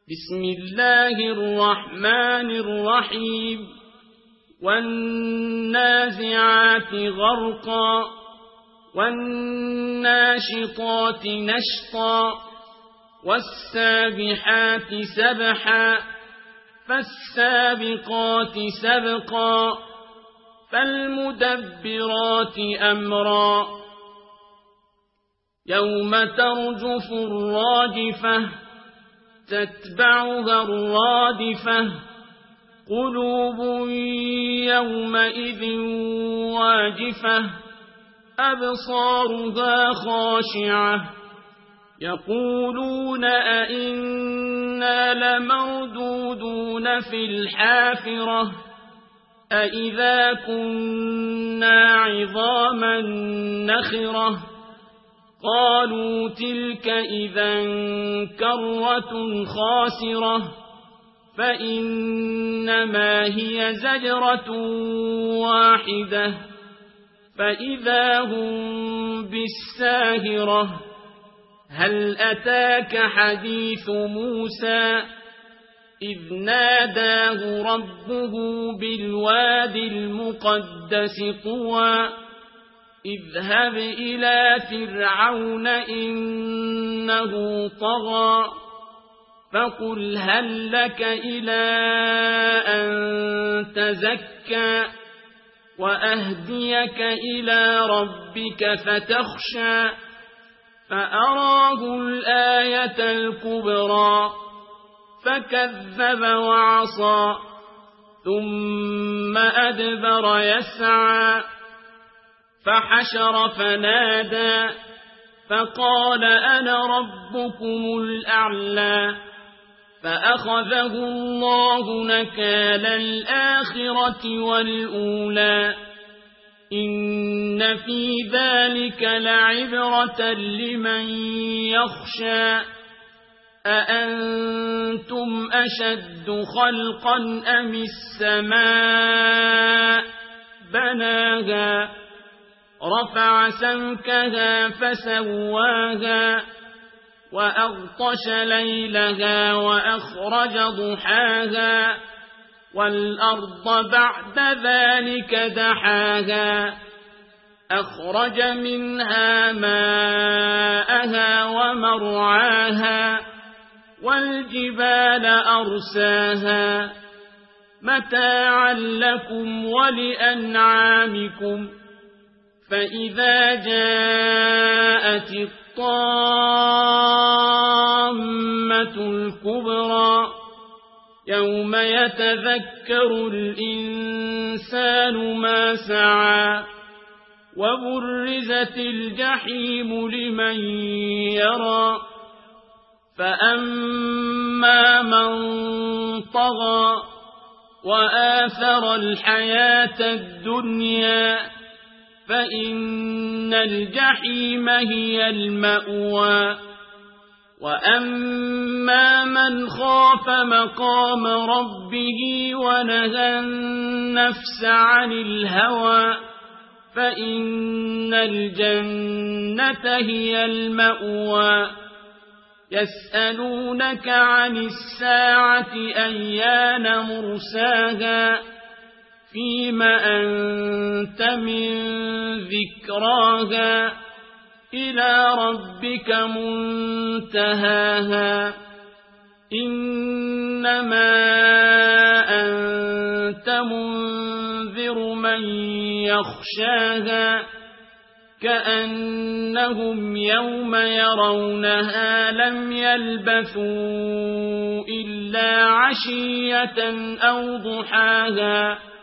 بسم الله الرحمن الرحيم والنازعات غرقا والناشطات نشطا والسابحات سبحا فالسابقات سبقا فالمدبرات أمرا يوم ترجف الراجفة تتبعها الرادفة قلوب يومئذ واجفة أبصارها خاشعة يقولون أئنا لمردودون في الحافرة أئذا كنا عظاما نخرة قالوا تلك إذا كرة خاسرة فإنما هي زجرة واحدة فإذا هم بالساهرة هل أتاك حديث موسى إذ ناداه ربه بالواد المقدس طوى اذهب إلى فرعون إنه طغى فقل هل لك إلى أن تزكى وأهديك إلى ربك فتخشى فأراه الآية الكبرى فكذب وعصى ثم أدبر يسعى فحشر فنادى فقال أنا ربكم الأعلى فأخذه الله نكال الآخرة والأولى إن في ذلك لعبرة لمن يخشى أأنتم أشد خلقا أم السماء بناها رفع سمكها فسواها وأغطش ليلها وأخرج ضحاها والأرض بعد ذلك دحاها أخرج منها ماءها ومرعاها والجبال أرساها متاعا لكم ولأنعامكم فإذا جاءت الطامة الكبرى يوم يتذكر الإنسان ما سعى وبرزت الجحيم لمن يرى فأما من طغى وآثر الحياة الدنيا فإن الجحيم هي المأوى وأما من خاف مقام ربه ونهى النفس عن الهوى فإن الجنة هي المأوى يسألونك عن الساعة أيان مرساها فيم أنت من ذكراها إلى ربك منتهاها إنما أنت منذر من يخشاها كأنهم يوم يرونها لم يلبثوا إلا عشية أو ضحاها